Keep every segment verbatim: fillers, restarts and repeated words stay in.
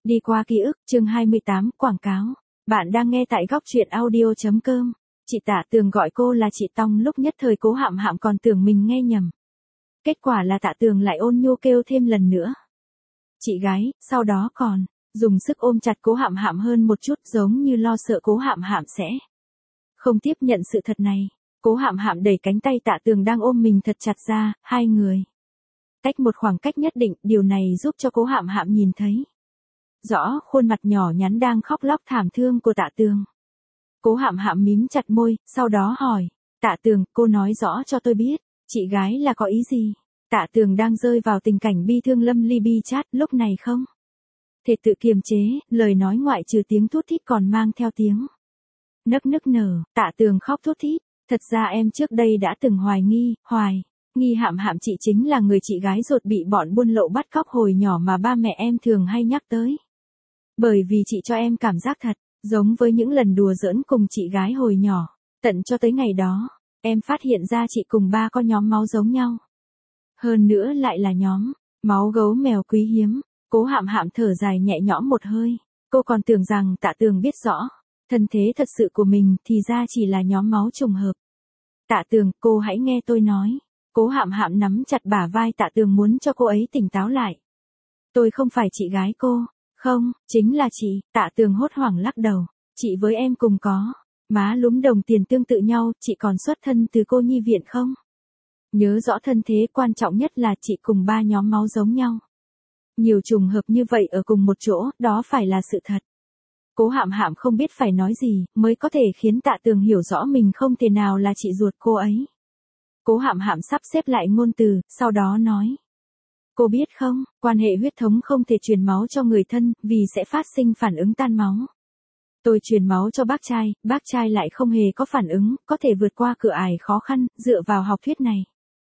Đi qua ký ức, chương hai mươi tám, quảng cáo. Bạn đang nghe tại góc truyện audio.com. Chị Tạ Tường gọi cô là chị Tong, lúc nhất thời Cố Hạm Hạm còn tưởng mình nghe nhầm. Kết quả là Tạ Tường lại ôn nhu kêu thêm lần nữa. Chị gái, sau đó còn dùng sức ôm chặt Cố Hạm Hạm hơn một chút, giống như lo sợ Cố Hạm Hạm sẽ không tiếp nhận sự thật này. Cố Hạm Hạm đẩy cánh tay Tạ Tường đang ôm mình thật chặt ra, hai người cách một khoảng cách nhất định, điều này giúp cho Cố Hạm Hạm nhìn thấy rõ khuôn mặt nhỏ nhắn đang khóc lóc thảm thương của Tạ Tường. Cố Hạm Hạm mím chặt môi, sau đó hỏi, Tạ Tường, cô nói rõ cho tôi biết, chị gái là có ý gì? Tạ Tường đang rơi vào tình cảnh bi thương lâm ly bi chát, lúc này không thể tự kiềm chế, lời nói ngoại trừ tiếng thút thít còn mang theo tiếng nức nức nở. Tạ Tường khóc thút thít, thật ra em trước đây đã từng hoài nghi, hoài nghi Hạm Hạm chị chính là người chị gái ruột bị bọn buôn lậu bắt cóc hồi nhỏ mà ba mẹ em thường hay nhắc tới. Bởi vì chị cho em cảm giác thật giống với những lần đùa giỡn cùng chị gái hồi nhỏ, tận cho tới ngày đó, em phát hiện ra chị cùng ba có nhóm máu giống nhau. Hơn nữa lại là nhóm máu gấu mèo quý hiếm. Cố Hạm Hạm thở dài nhẹ nhõm một hơi, cô còn tưởng rằng Tạ Tường biết rõ thân thế thật sự của mình, thì ra chỉ là nhóm máu trùng hợp. Tạ Tường, cô hãy nghe tôi nói. Cố Hạm Hạm nắm chặt bả vai Tạ Tường muốn cho cô ấy tỉnh táo lại. Tôi không phải chị gái cô. Không, chính là chị. Tạ Tường hốt hoảng lắc đầu. Chị với em cùng có má lúm đồng tiền tương tự nhau, chị còn xuất thân từ cô nhi viện không? Nhớ rõ thân thế, quan trọng nhất là chị cùng ba nhóm máu giống nhau. Nhiều trùng hợp như vậy ở cùng một chỗ, đó phải là sự thật. Cố Hạm Hạm không biết phải nói gì, mới có thể khiến Tạ Tường hiểu rõ mình không thể nào là chị ruột cô ấy. Cố Hạm Hạm sắp xếp lại ngôn từ, sau đó nói. Cô biết không, quan hệ huyết thống không thể truyền máu cho người thân, vì sẽ phát sinh phản ứng tan máu. Tôi truyền máu cho bác trai, bác trai lại không hề có phản ứng, có thể vượt qua cửa ải khó khăn, dựa vào học thuyết này.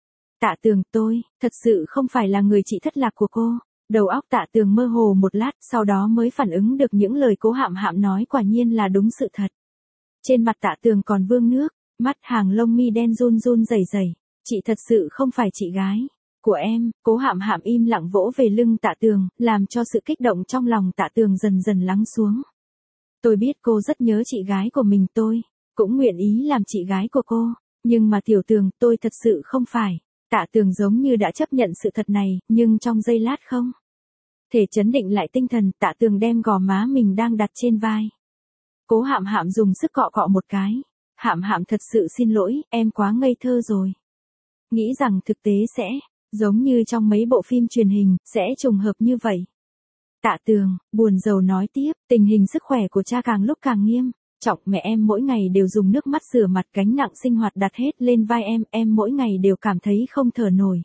Tạ Tường, tôi, thật sự không phải là người chị thất lạc của cô. Đầu óc Tạ Tường mơ hồ một lát, sau đó mới phản ứng được những lời Cố Hạm Hạm nói quả nhiên là đúng sự thật. Trên mặt Tạ Tường còn vương nước, mắt hàng lông mi đen run run rẩy rẩy. Chị thật sự không phải chị gái của em. Cố Hạm Hạm im lặng vỗ về lưng Tạ Tường, làm cho sự kích động trong lòng Tạ Tường dần dần lắng xuống. Tôi biết cô rất nhớ chị gái của mình, tôi cũng nguyện ý làm chị gái của cô, nhưng mà Tiểu Tường, tôi thật sự không phải. Tạ Tường giống như đã chấp nhận sự thật này, nhưng trong giây lát không thể trấn định lại tinh thần. Tạ Tường đem gò má mình đang đặt trên vai Cố Hạm Hạm dùng sức cọ cọ một cái. Hạm Hạm, thật sự xin lỗi, em quá ngây thơ rồi. Nghĩ rằng thực tế sẽ giống như trong mấy bộ phim truyền hình, sẽ trùng hợp như vậy. Tạ Tường buồn rầu nói tiếp, tình hình sức khỏe của cha càng lúc càng nghiêm trọng, mẹ em mỗi ngày đều dùng nước mắt rửa mặt, gánh nặng sinh hoạt đặt hết lên vai em, em mỗi ngày đều cảm thấy không thở nổi.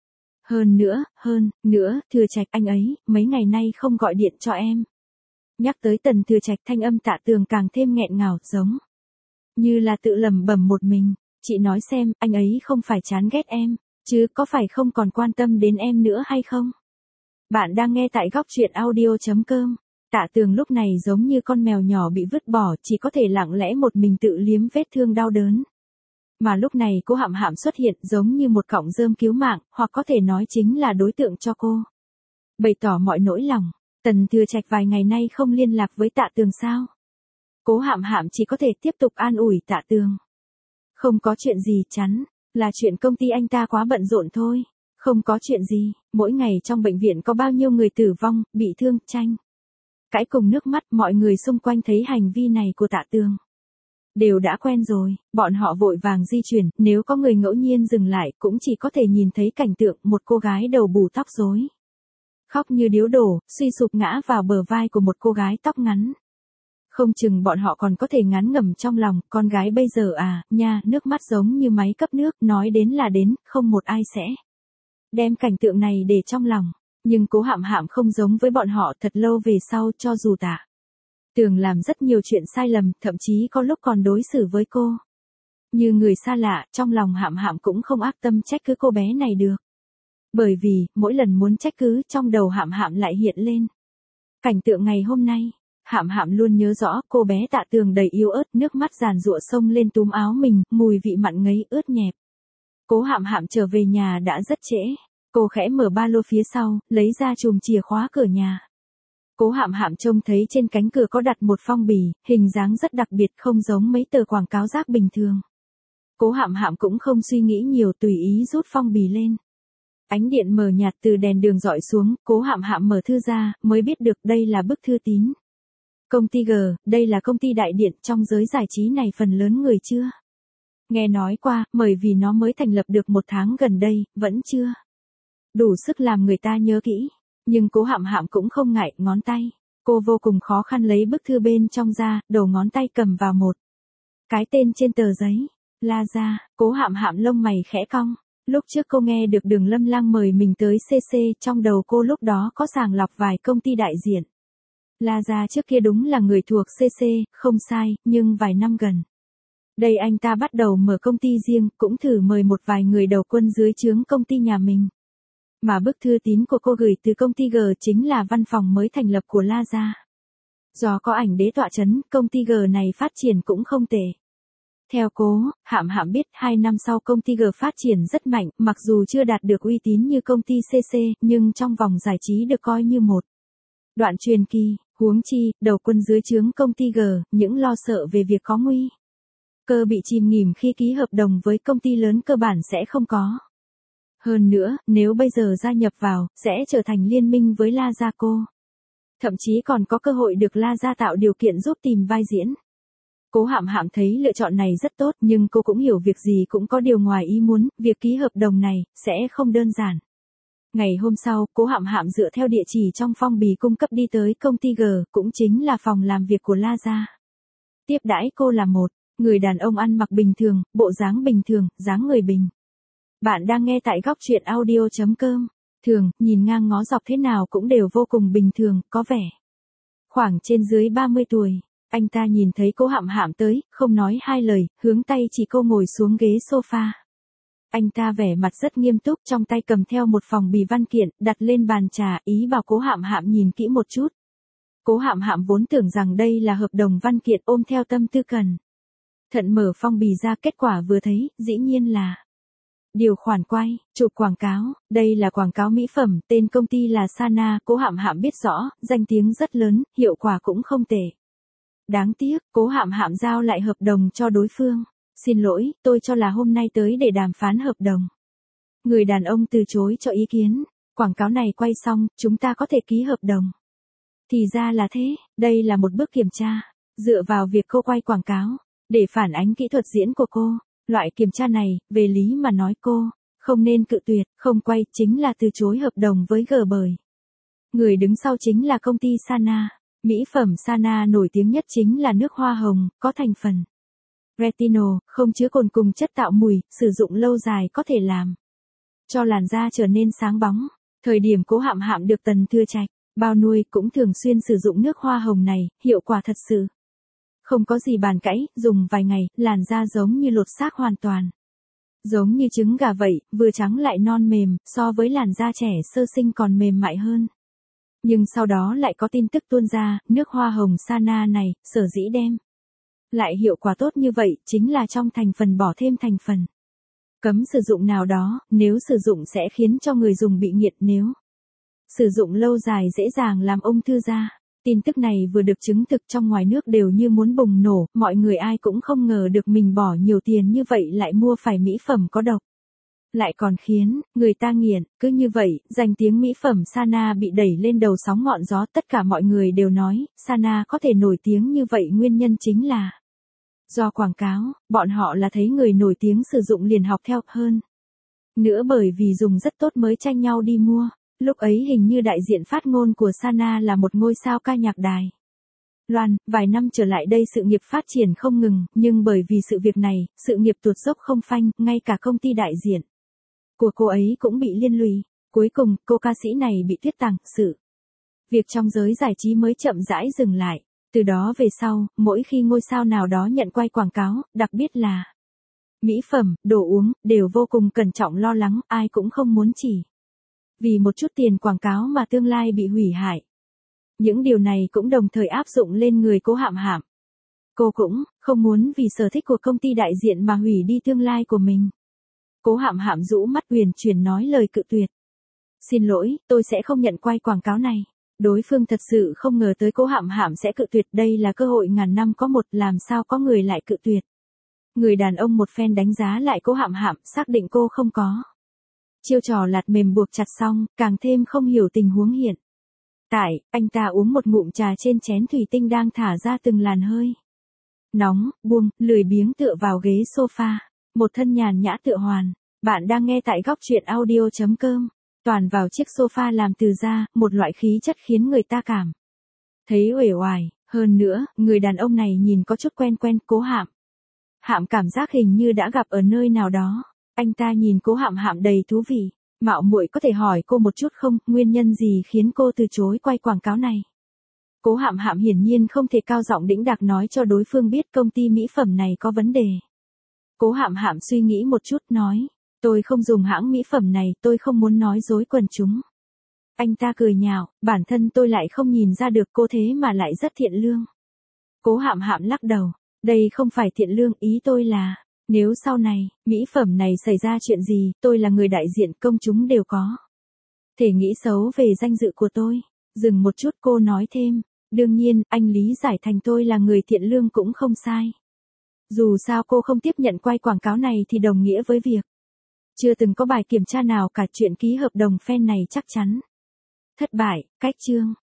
Hơn nữa, hơn nữa, Thừa Trạch anh ấy, mấy ngày nay không gọi điện cho em. Nhắc tới Tần Thừa Trạch, thanh âm Tạ Tường càng thêm nghẹn ngào, giống như là tự lẩm bẩm một mình. Chị nói xem, anh ấy không phải chán ghét em, chứ có phải không còn quan tâm đến em nữa hay không? Bạn đang nghe tại góc truyện audio.com. Tạ Tường lúc này giống như con mèo nhỏ bị vứt bỏ, chỉ có thể lặng lẽ một mình tự liếm vết thương đau đớn. Mà lúc này Cố Hạm Hạm xuất hiện giống như một cọng rơm cứu mạng, hoặc có thể nói chính là đối tượng cho cô bày tỏ mọi nỗi lòng. Tần Thừa Trạch vài ngày nay không liên lạc với Tạ Tường sao? Cố Hạm Hạm chỉ có thể tiếp tục an ủi Tạ Tường. Không có chuyện gì, chắn là chuyện công ty anh ta quá bận rộn thôi. Không có chuyện gì, mỗi ngày trong bệnh viện có bao nhiêu người tử vong, bị thương, tranh cãi cùng nước mắt, mọi người xung quanh thấy hành vi này của Tạ Tường đều đã quen rồi, bọn họ vội vàng di chuyển, nếu có người ngẫu nhiên dừng lại cũng chỉ có thể nhìn thấy cảnh tượng một cô gái đầu bù tóc rối, khóc như điếu đổ, suy sụp ngã vào bờ vai của một cô gái tóc ngắn. Không chừng bọn họ còn có thể ngán ngẩm trong lòng, con gái bây giờ à, nha, nước mắt giống như máy cấp nước, nói đến là đến, không một ai sẽ đem cảnh tượng này để trong lòng. Nhưng Cố Hạm Hạm không giống với bọn họ, thật lâu về sau, cho dù Tạ Tường làm rất nhiều chuyện sai lầm, thậm chí có lúc còn đối xử với cô như người xa lạ, trong lòng Hạm Hạm cũng không ác tâm trách cứ cô bé này được. Bởi vì, mỗi lần muốn trách cứ, trong đầu Hạm Hạm lại hiện lên cảnh tượng ngày hôm nay. Hạm Hạm luôn nhớ rõ, cô bé Tạ Tường đầy yếu ớt, nước mắt giàn giụa xông lên túm áo mình, mùi vị mặn ngấy ướt nhẹp. Cố Hạm Hạm trở về nhà đã rất trễ. Cô khẽ mở ba lô phía sau, lấy ra chùm chìa khóa cửa nhà. Cố Hạm Hạm trông thấy trên cánh cửa có đặt một phong bì, hình dáng rất đặc biệt không giống mấy tờ quảng cáo rác bình thường. Cố Hạm Hạm cũng không suy nghĩ nhiều tùy ý rút phong bì lên. Ánh điện mờ nhạt từ đèn đường dọi xuống, Cố Hạm Hạm mở thư ra, mới biết được đây là bức thư tín. Công ty G, đây là công ty đại điện trong giới giải trí này phần lớn người chưa nghe nói qua, bởi vì nó mới thành lập được một tháng gần đây, vẫn chưa đủ sức làm người ta nhớ kỹ. Nhưng Cố Hạm Hạm cũng không ngại, ngón tay. Cô vô cùng khó khăn lấy bức thư bên trong ra, đầu ngón tay cầm vào một cái tên trên tờ giấy. La Gia. Cố Hạm Hạm lông mày khẽ cong. Lúc trước cô nghe được Đường Lâm Lang mời mình tới xê xê, trong đầu cô lúc đó có sàng lọc vài công ty đại diện. La Gia trước kia đúng là người thuộc xê xê, không sai, nhưng vài năm gần đây anh ta bắt đầu mở công ty riêng, cũng thử mời một vài người đầu quân dưới trướng công ty nhà mình. Mà bức thư tín của cô gửi từ công ty G chính là văn phòng mới thành lập của La Gia. Do có ảnh đế tọa chấn, công ty G này phát triển cũng không tệ. Theo Cố Hạm Hạm biết, hai năm sau công ty G phát triển rất mạnh, mặc dù chưa đạt được uy tín như công ty xê xê, nhưng trong vòng giải trí được coi như một đoạn truyền kỳ. Huống chi, đầu quân dưới trướng công ty G, những lo sợ về việc có nguy cơ bị chìm nghỉm khi ký hợp đồng với công ty lớn cơ bản sẽ không có. Hơn nữa, nếu bây giờ gia nhập vào, sẽ trở thành liên minh với La Gia cô. Thậm chí còn có cơ hội được La Gia tạo điều kiện giúp tìm vai diễn. Cố Hạm Hạm thấy lựa chọn này rất tốt, nhưng cô cũng hiểu việc gì cũng có điều ngoài ý muốn, việc ký hợp đồng này sẽ không đơn giản. Ngày hôm sau, Cố Hạm Hạm dựa theo địa chỉ trong phong bì cung cấp đi tới công ty G, cũng chính là phòng làm việc của La Gia. Tiếp đãi cô là một người đàn ông ăn mặc bình thường, bộ dáng bình thường, dáng người bình. Bạn đang nghe tại góc truyện audio chấm com. Thường, nhìn ngang ngó dọc thế nào cũng đều vô cùng bình thường, có vẻ khoảng trên dưới ba mươi tuổi. Anh ta nhìn thấy Cố Hạm Hạm tới, không nói hai lời, hướng tay chỉ cô ngồi xuống ghế sofa. Anh ta vẻ mặt rất nghiêm túc, trong tay cầm theo một phòng bì văn kiện, đặt lên bàn trà, ý bảo Cố Hạm Hạm nhìn kỹ một chút. Cố Hạm Hạm vốn tưởng rằng đây là hợp đồng văn kiện, ôm theo tâm tư cần thận mở phong bì ra, kết quả vừa thấy, dĩ nhiên là điều khoản quay, chụp quảng cáo, đây là quảng cáo mỹ phẩm, tên công ty là Sana, Cố Hạm Hạm biết rõ, danh tiếng rất lớn, hiệu quả cũng không tệ. Đáng tiếc, Cố Hạm Hạm giao lại hợp đồng cho đối phương. Xin lỗi, tôi cho là hôm nay tới để đàm phán hợp đồng. Người đàn ông từ chối cho ý kiến, quảng cáo này quay xong, chúng ta có thể ký hợp đồng. Thì ra là thế, đây là một bước kiểm tra, dựa vào việc cô quay quảng cáo, để phản ánh kỹ thuật diễn của cô. Loại kiểm tra này, về lý mà nói cô không nên cự tuyệt, không quay chính là từ chối hợp đồng với G bởi người đứng sau chính là công ty Sana. Mỹ phẩm Sana nổi tiếng nhất chính là nước hoa hồng, có thành phần retinol, không chứa cồn cùng chất tạo mùi, sử dụng lâu dài có thể làm cho làn da trở nên sáng bóng. Thời điểm Cố Hạm Hạm được Tần Thừa Trạch bao nuôi cũng thường xuyên sử dụng nước hoa hồng này, hiệu quả thật sự không có gì bàn cãi, dùng vài ngày, làn da giống như lột xác hoàn toàn. Giống như trứng gà vậy, vừa trắng lại non mềm, so với làn da trẻ sơ sinh còn mềm mại hơn. Nhưng sau đó lại có tin tức tuôn ra, nước hoa hồng Sana này, sở dĩ đem lại hiệu quả tốt như vậy, chính là trong thành phần bỏ thêm thành phần cấm sử dụng nào đó, nếu sử dụng sẽ khiến cho người dùng bị nghiện, nếu sử dụng lâu dài dễ dàng làm ung thư da. Tin tức này vừa được chứng thực trong ngoài nước đều như muốn bùng nổ, mọi người ai cũng không ngờ được mình bỏ nhiều tiền như vậy lại mua phải mỹ phẩm có độc. Lại còn khiến người ta nghiện, cứ như vậy, danh tiếng mỹ phẩm Sana bị đẩy lên đầu sóng ngọn gió, tất cả mọi người đều nói, Sana có thể nổi tiếng như vậy nguyên nhân chính là do quảng cáo, bọn họ là thấy người nổi tiếng sử dụng liền học theo hơn. Nữa bởi vì dùng rất tốt mới tranh nhau đi mua. Lúc ấy hình như đại diện phát ngôn của Sana là một ngôi sao ca nhạc đài loan, vài năm trở lại đây sự nghiệp phát triển không ngừng, nhưng bởi vì sự việc này, sự nghiệp tuột dốc không phanh, ngay cả công ty đại diện của cô ấy cũng bị liên lụy. Cuối cùng, cô ca sĩ này bị tuyết tàng, sự việc trong giới giải trí mới chậm rãi dừng lại. Từ đó về sau, mỗi khi ngôi sao nào đó nhận quay quảng cáo, đặc biệt là mỹ phẩm, đồ uống, đều vô cùng cẩn trọng lo lắng, ai cũng không muốn chỉ vì một chút tiền quảng cáo mà tương lai bị hủy hại. Những điều này cũng đồng thời áp dụng lên người Cố Hạm Hạm. Cô cũng không muốn vì sở thích của công ty đại diện mà hủy đi tương lai của mình. Cố Hạm Hạm rũ mắt uyển chuyển nói lời cự tuyệt. Xin lỗi, tôi sẽ không nhận quay quảng cáo này. Đối phương thật sự không ngờ tới Cố Hạm Hạm sẽ cự tuyệt, đây là cơ hội ngàn năm có một, làm sao có người lại cự tuyệt. Người đàn ông một phen đánh giá lại Cố Hạm Hạm, xác định cô không có chiêu trò lạt mềm buộc chặt xong, càng thêm không hiểu tình huống hiện tại. Anh ta uống một ngụm trà trên chén thủy tinh đang thả ra từng làn hơi nóng, buông, lười biếng tựa vào ghế sofa, một thân nhàn nhã tựa hoàn. Bạn đang nghe tại góc truyện audio.com. Toàn vào chiếc sofa làm từ da, một loại khí chất khiến người ta cảm thấy uể oải. Hơn nữa, người đàn ông này nhìn có chút quen quen. Cố Hạm Hạm cảm giác hình như đã gặp ở nơi nào đó. Anh ta nhìn Cố Hạm Hạm đầy thú vị. Mạo muội có thể hỏi cô một chút không, nguyên nhân gì khiến cô từ chối quay quảng cáo này? Cố Hạm Hạm hiển nhiên không thể cao giọng đĩnh đạc nói cho đối phương biết công ty mỹ phẩm này có vấn đề. Cố Hạm Hạm suy nghĩ một chút nói, tôi không dùng hãng mỹ phẩm này, tôi không muốn nói dối quần chúng. Anh ta cười nhạo, bản thân tôi lại không nhìn ra được cô thế mà lại rất thiện lương. Cố Hạm Hạm lắc đầu, đây không phải thiện lương, ý tôi là, nếu sau này, mỹ phẩm này xảy ra chuyện gì, tôi là người đại diện, công chúng đều có thể nghĩ xấu về danh dự của tôi. Dừng một chút cô nói thêm, đương nhiên, anh lý giải thành tôi là người thiện lương cũng không sai. Dù sao cô không tiếp nhận quay quảng cáo này thì đồng nghĩa với việc chưa từng có bài kiểm tra nào cả, chuyện ký hợp đồng fan này chắc chắn thất bại. Cách chương